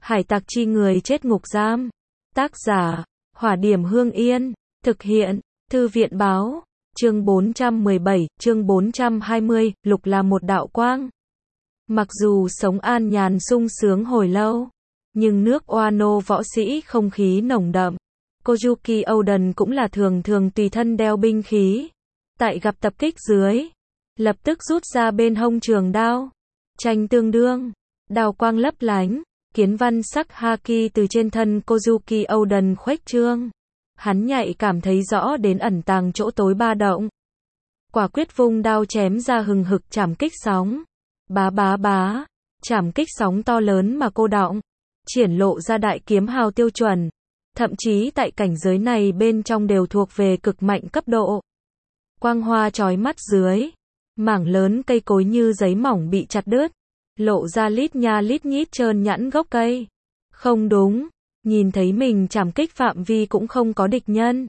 Hải tặc chi người chết ngục giam. Tác giả, Hỏa Điểm Hương Yên. Thực hiện, Thư viện báo. Chương 417, chương 420, Lục là một đạo quang. Mặc dù sống an nhàn sung sướng hồi lâu, nhưng nước Wano võ sĩ không khí nồng đậm. Kojuki Oden cũng là thường tùy thân đeo binh khí. Tại gặp tập kích dưới, lập tức rút ra bên hông trường đao. Tranh tương đương, đao quang lấp lánh, kiến văn sắc haki từ trên thân Kojuki Oden khuếch trương. Hắn nhạy cảm thấy rõ đến ẩn tàng chỗ tối ba động. Quả quyết vung đao chém ra hừng hực chảm kích sóng. Bá bá bá, chảm kích sóng to lớn mà cô đọng, triển lộ ra đại kiếm hào tiêu chuẩn. Thậm chí tại cảnh giới này bên trong đều thuộc về cực mạnh cấp độ. Quang hoa chói mắt dưới, mảng lớn cây cối như giấy mỏng bị chặt đứt, lộ ra lít nha lít nhít trơn nhẵn gốc cây. Không đúng, nhìn thấy mình chảm kích phạm vi cũng không có địch nhân.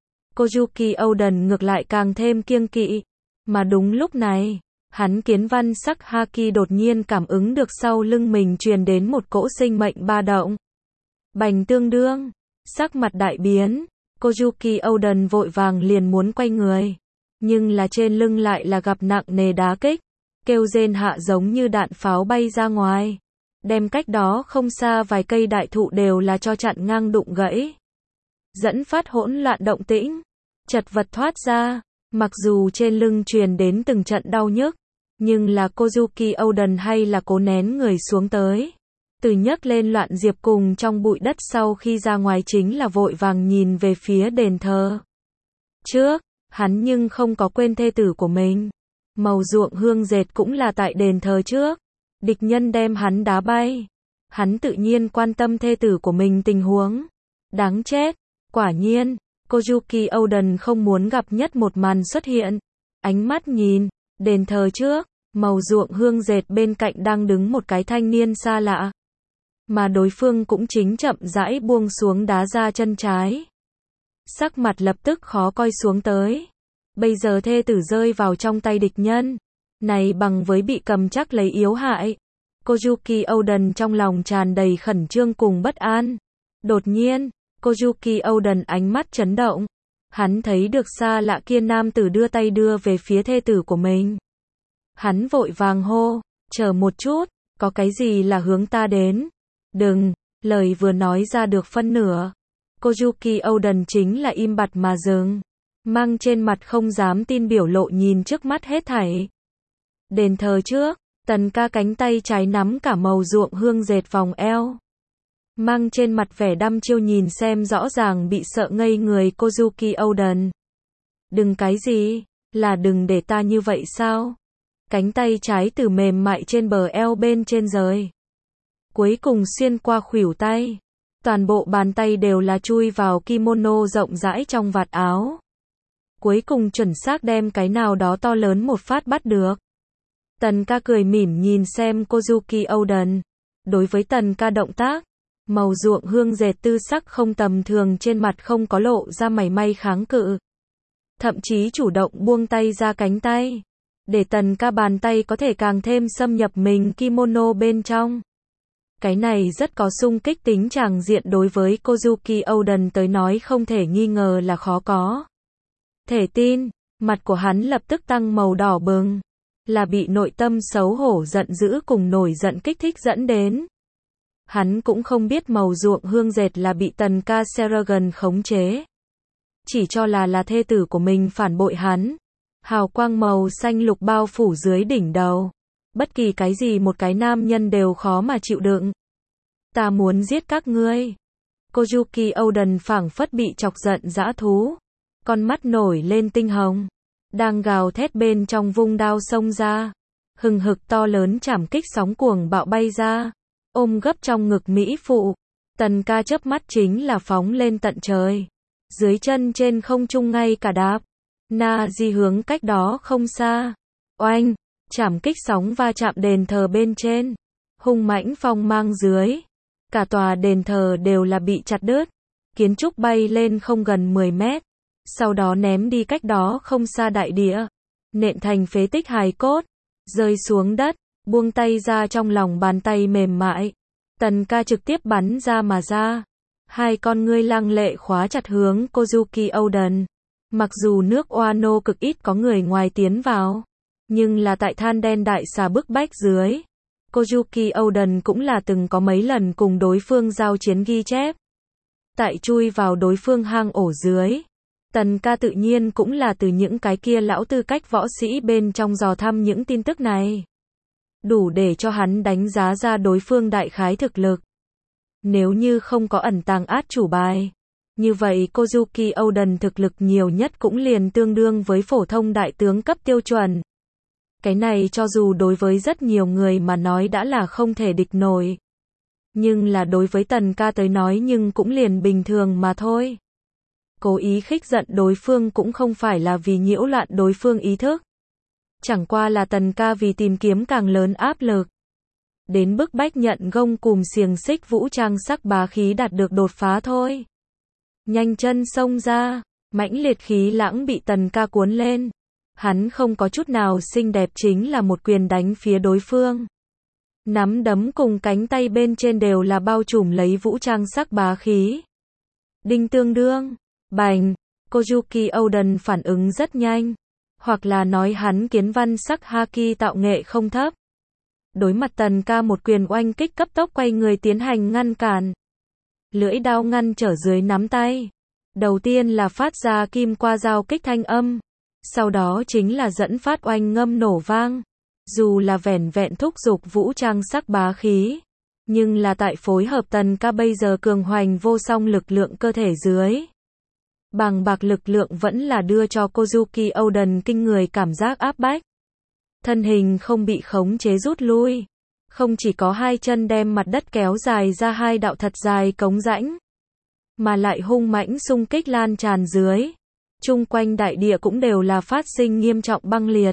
Kojuki Oden ngược lại càng thêm kiêng kỵ. Mà đúng lúc này, hắn kiến văn sắc haki đột nhiên cảm ứng được sau lưng mình truyền đến một cỗ sinh mệnh ba động. Bành tương đương, sắc mặt đại biến, Kojuki Oden vội vàng liền muốn quay người. Nhưng là trên lưng lại là gặp nặng nề đá kích, kêu rên hạ giống như đạn pháo bay ra ngoài. Đem cách đó không xa vài cây đại thụ đều là cho chặn ngang đụng gãy. Dẫn phát hỗn loạn động tĩnh, chật vật thoát ra, mặc dù trên lưng truyền đến từng trận đau nhức, nhưng là Kojuki Oden hay là cố nén người xuống tới. Từ nhấc lên loạn diệp cùng trong bụi đất sau khi ra ngoài chính là vội vàng nhìn về phía đền thờ. Trước, hắn nhưng không có quên thê tử của mình. Màu ruộng hương dệt cũng là tại đền thờ trước. Địch nhân đem hắn đá bay. Hắn tự nhiên quan tâm thê tử của mình tình huống. Đáng chết. Quả nhiên, Kojuki Oden không muốn gặp nhất một màn xuất hiện. Ánh mắt nhìn, đền thờ trước, màu ruộng hương dệt bên cạnh đang đứng một cái thanh niên xa lạ. Mà đối phương cũng chính chậm rãi buông xuống đá ra chân trái. Sắc mặt lập tức khó coi xuống tới. Bây giờ thê tử rơi vào trong tay địch nhân. Này bằng với bị cầm chắc lấy yếu hại. Kojuki Oden trong lòng tràn đầy khẩn trương cùng bất an. Đột nhiên, Kojuki Oden ánh mắt chấn động. Hắn thấy được xa lạ kia nam tử đưa tay đưa về phía thê tử của mình. Hắn vội vàng hô, chờ một chút, có cái gì là hướng ta đến? Đừng, lời vừa nói ra được phân nửa. Kojuki Oden chính là im bặt mà dừng. Mang trên mặt không dám tin biểu lộ nhìn trước mắt hết thảy. Đền thờ trước, Tần ca cánh tay trái nắm cả màu ruộng hương dệt vòng eo. Mang trên mặt vẻ đăm chiêu nhìn xem rõ ràng bị sợ ngây người Kojuki Oden. Đừng cái gì, là đừng để ta như vậy sao? Cánh tay trái từ mềm mại trên bờ eo bên trên rời. Cuối cùng xuyên qua khuỷu tay. Toàn bộ bàn tay đều là chui vào kimono rộng rãi trong vạt áo. Cuối cùng chuẩn xác đem cái nào đó to lớn một phát bắt được. Tần ca cười mỉm nhìn xem Kojuki Oden. Đối với tần ca động tác, màu ruộng hương dệt tư sắc không tầm thường trên mặt không có lộ ra mảy may kháng cự. Thậm chí chủ động buông tay ra cánh tay. Để tần ca bàn tay có thể càng thêm xâm nhập mình kimono bên trong. Cái này rất có xung kích tính tràng diện đối với Kojuki Oden tới nói không thể nghi ngờ là khó có. Thể tin, mặt của hắn lập tức tăng màu đỏ bừng. Là bị nội tâm xấu hổ giận dữ cùng nổi giận kích thích dẫn đến. Hắn cũng không biết màu ruộng hương dệt là bị tần ca Seragon khống chế. Chỉ cho là thê tử của mình phản bội hắn. Hào quang màu xanh lục bao phủ dưới đỉnh đầu. Bất kỳ cái gì một cái nam nhân đều khó mà chịu đựng. Ta muốn giết các ngươi. Kojuki Oden phảng phất bị chọc giận dã thú. Con mắt nổi lên tinh hồng. Đang gào thét bên trong vung đao xông ra. Hừng hực to lớn chảm kích sóng cuồng bạo bay ra. Ôm gấp trong ngực mỹ phụ. Tần ca chớp mắt chính là phóng lên tận trời. Dưới chân trên không trung ngay cả đạp. Na di hướng cách đó không xa. Oanh, chảm kích sóng va chạm đền thờ bên trên. Hung mãnh phong mang dưới. Cả tòa đền thờ đều là bị chặt đứt. Kiến trúc bay lên không gần 10 mét. Sau đó ném đi cách đó không xa đại địa. Nện thành phế tích hài cốt. Rơi xuống đất. Buông tay ra trong lòng bàn tay mềm mại. Tần ca trực tiếp bắn ra mà ra. Hai con ngươi lăng lệ khóa chặt hướng Kozuki Oden. Mặc dù nước Wano cực ít có người ngoài tiến vào, nhưng là tại than đen đại xà bức bách dưới, Kozuki Oden cũng là từng có mấy lần cùng đối phương giao chiến ghi chép. Tại chui vào đối phương hang ổ dưới, Tần ca tự nhiên cũng là từ những cái kia lão tư cách võ sĩ bên trong dò thăm những tin tức này. Đủ để cho hắn đánh giá ra đối phương đại khái thực lực. Nếu như không có ẩn tàng át chủ bài, như vậy Kozuki Oden thực lực nhiều nhất cũng liền tương đương với phổ thông đại tướng cấp tiêu chuẩn. Cái này cho dù đối với rất nhiều người mà nói đã là không thể địch nổi. Nhưng là đối với Tần ca tới nói nhưng cũng liền bình thường mà thôi. Cố ý khích giận đối phương cũng không phải là vì nhiễu loạn đối phương ý thức. Chẳng qua là Tần ca vì tìm kiếm càng lớn áp lực. Đến bức bách nhận gông cùm xiềng xích vũ trang sắc bá khí đạt được đột phá thôi. Nhanh chân xông ra, mãnh liệt khí lãng bị Tần ca cuốn lên. Hắn không có chút nào xinh đẹp chính là một quyền đánh phía đối phương. Nắm đấm cùng cánh tay bên trên đều là bao trùm lấy vũ trang sắc bá khí. Đinh tương đương, bành, Kozuki Oden phản ứng rất nhanh. Hoặc là nói hắn kiến văn sắc haki tạo nghệ không thấp. Đối mặt Tần ca một quyền oanh kích cấp tốc quay người tiến hành ngăn cản. Lưỡi đao ngăn trở dưới nắm tay. Đầu tiên là phát ra kim qua dao kích thanh âm. Sau đó chính là dẫn phát oanh ngâm nổ vang. Dù là vẻn vẹn thúc giục vũ trang sắc bá khí. Nhưng là tại phối hợp Tần ca bây giờ cường hoành vô song lực lượng cơ thể dưới. Bằng bạc lực lượng vẫn là đưa cho Kozuki Oden kinh người cảm giác áp bách. Thân hình không bị khống chế rút lui. Không chỉ có hai chân đem mặt đất kéo dài ra hai đạo thật dài cống rãnh. Mà lại hung mãnh xung kích lan tràn dưới. Chung quanh đại địa cũng đều là phát sinh nghiêm trọng băng liệt.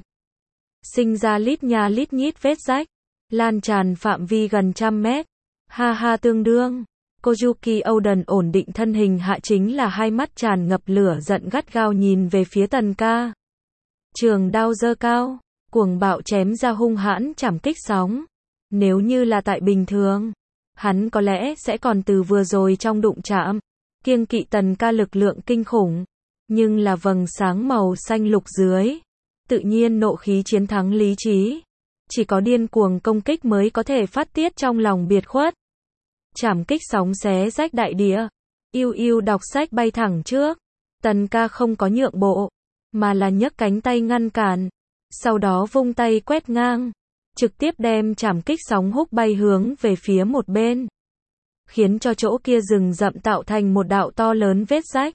Sinh ra lít nha lít nhít vết rách. Lan tràn phạm vi gần 100 mét. Ha ha tương đương. Kozuki Oden ổn định thân hình hạ chính là hai mắt tràn ngập lửa giận gắt gao nhìn về phía Tần ca. Trường đao giơ cao, cuồng bạo chém ra hung hãn chảm kích sóng. Nếu như là tại bình thường, hắn có lẽ sẽ còn từ vừa rồi trong đụng chạm, kiêng kỵ Tần ca lực lượng kinh khủng. Nhưng là vầng sáng màu xanh lục dưới, tự nhiên nộ khí chiến thắng lý trí. Chỉ có điên cuồng công kích mới có thể phát tiết trong lòng biệt khuất. Chảm kích sóng xé rách đại địa. Yêu yêu đọc sách bay thẳng trước. Tần ca không có nhượng bộ, mà là nhấc cánh tay ngăn cản. Sau đó vung tay quét ngang. Trực tiếp đem chảm kích sóng húc bay hướng về phía một bên. Khiến cho chỗ kia rừng rậm tạo thành một đạo to lớn vết rách.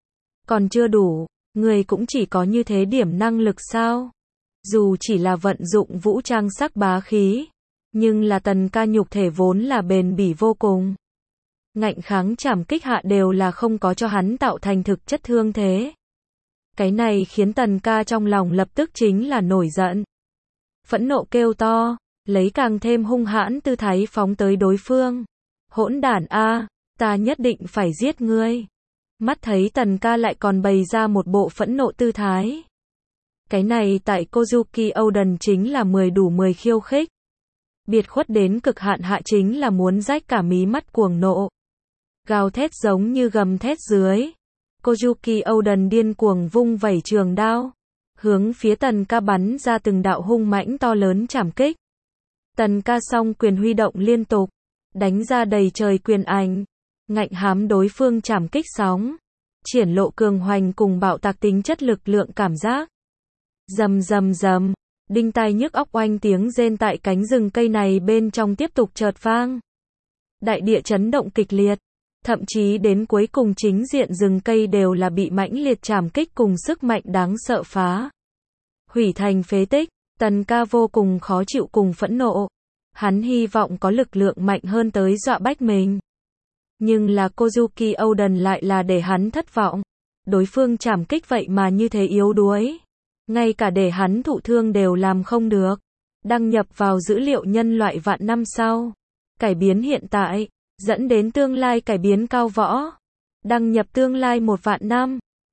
Còn chưa đủ, người cũng chỉ có như thế điểm năng lực sao? Dù chỉ là vận dụng vũ trang sắc bá khí. Nhưng là Tần ca nhục thể vốn là bền bỉ vô cùng. Ngạnh kháng chảm kích hạ đều là không có cho hắn tạo thành thực chất thương thế. Cái này khiến Tần ca trong lòng lập tức chính là nổi giận. Phẫn nộ kêu to, lấy càng thêm hung hãn tư thái phóng tới đối phương. Hỗn đản a, ta nhất định phải giết ngươi. Mắt thấy Tần ca lại còn bày ra một bộ phẫn nộ tư thái. Cái này tại Kozuki Oden chính là 10 đủ 10 khiêu khích. Biệt khuất đến cực hạn hạ chính là muốn rách cả mí mắt cuồng nộ. Gào thét giống như gầm thét dưới. Kozuki Oden điên cuồng vung vẩy trường đao. Hướng phía Tần ca bắn ra từng đạo hung mãnh to lớn chảm kích. Tần ca song quyền huy động liên tục. Đánh ra đầy trời quyền ảnh. Ngạnh hám đối phương chảm kích sóng. Triển lộ cường hoành cùng bạo tạc tính chất lực lượng cảm giác. Rầm rầm rầm. Đinh tai nhức óc oanh tiếng rên tại cánh rừng cây này bên trong tiếp tục chợt vang. Đại địa chấn động kịch liệt. Thậm chí đến cuối cùng chính diện rừng cây đều là bị mãnh liệt chảm kích cùng sức mạnh đáng sợ phá. Hủy thành phế tích. Tần ca vô cùng khó chịu cùng phẫn nộ. Hắn hy vọng có lực lượng mạnh hơn tới dọa bách mình. Nhưng là Kozuki Oden lại là để hắn thất vọng. Đối phương chảm kích vậy mà như thế yếu đuối. Ngay cả để hắn thụ thương đều làm không được. Đăng nhập vào dữ liệu nhân loại vạn năm sau. Cải biến hiện tại, dẫn đến tương lai cải biến cao võ. Đăng nhập tương lai 1 vạn năm.